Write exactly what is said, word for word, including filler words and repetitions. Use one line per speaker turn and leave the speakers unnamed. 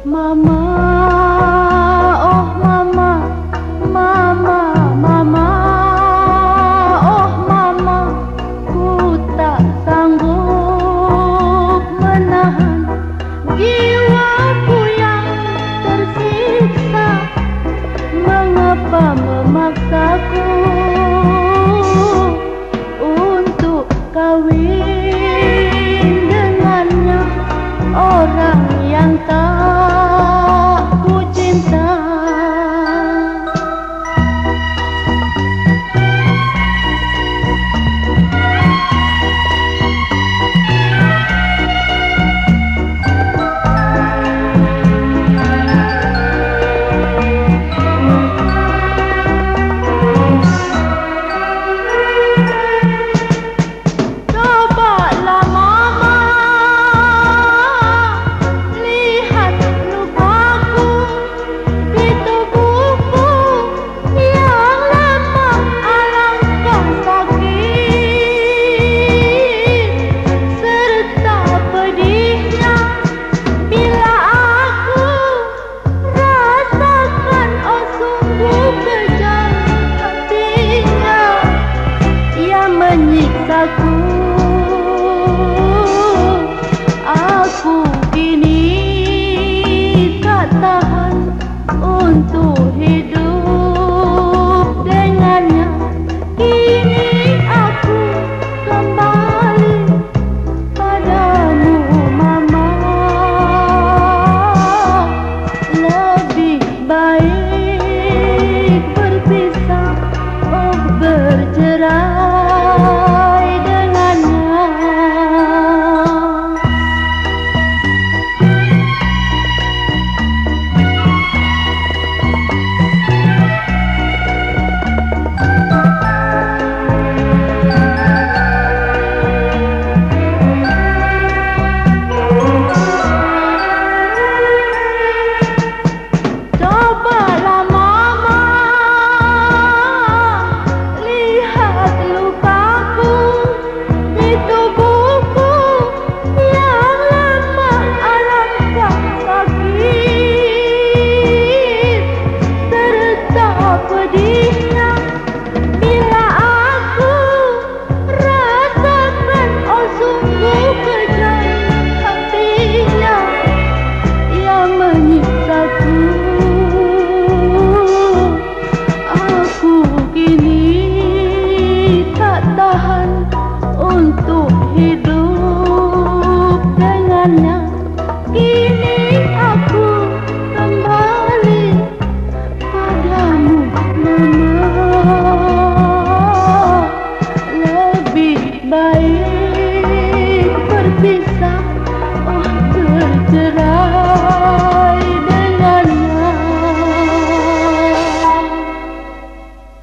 Mama, oh mama, mama, mama, oh mama, ku tak sanggup menahan jiwaku yang tersiksa. Mengapa memaksaku untuk kawin dengannya, orang yang tak ku cinta. Menyiksaku, aku kini tak tahan untuk hidup dengannya. Kini aku kembali padamu mama. Lebih baik berpisah, oh bercerai. Untuk hidup dengannya, kini aku kembali padamu mama. Lebih baik berpisah.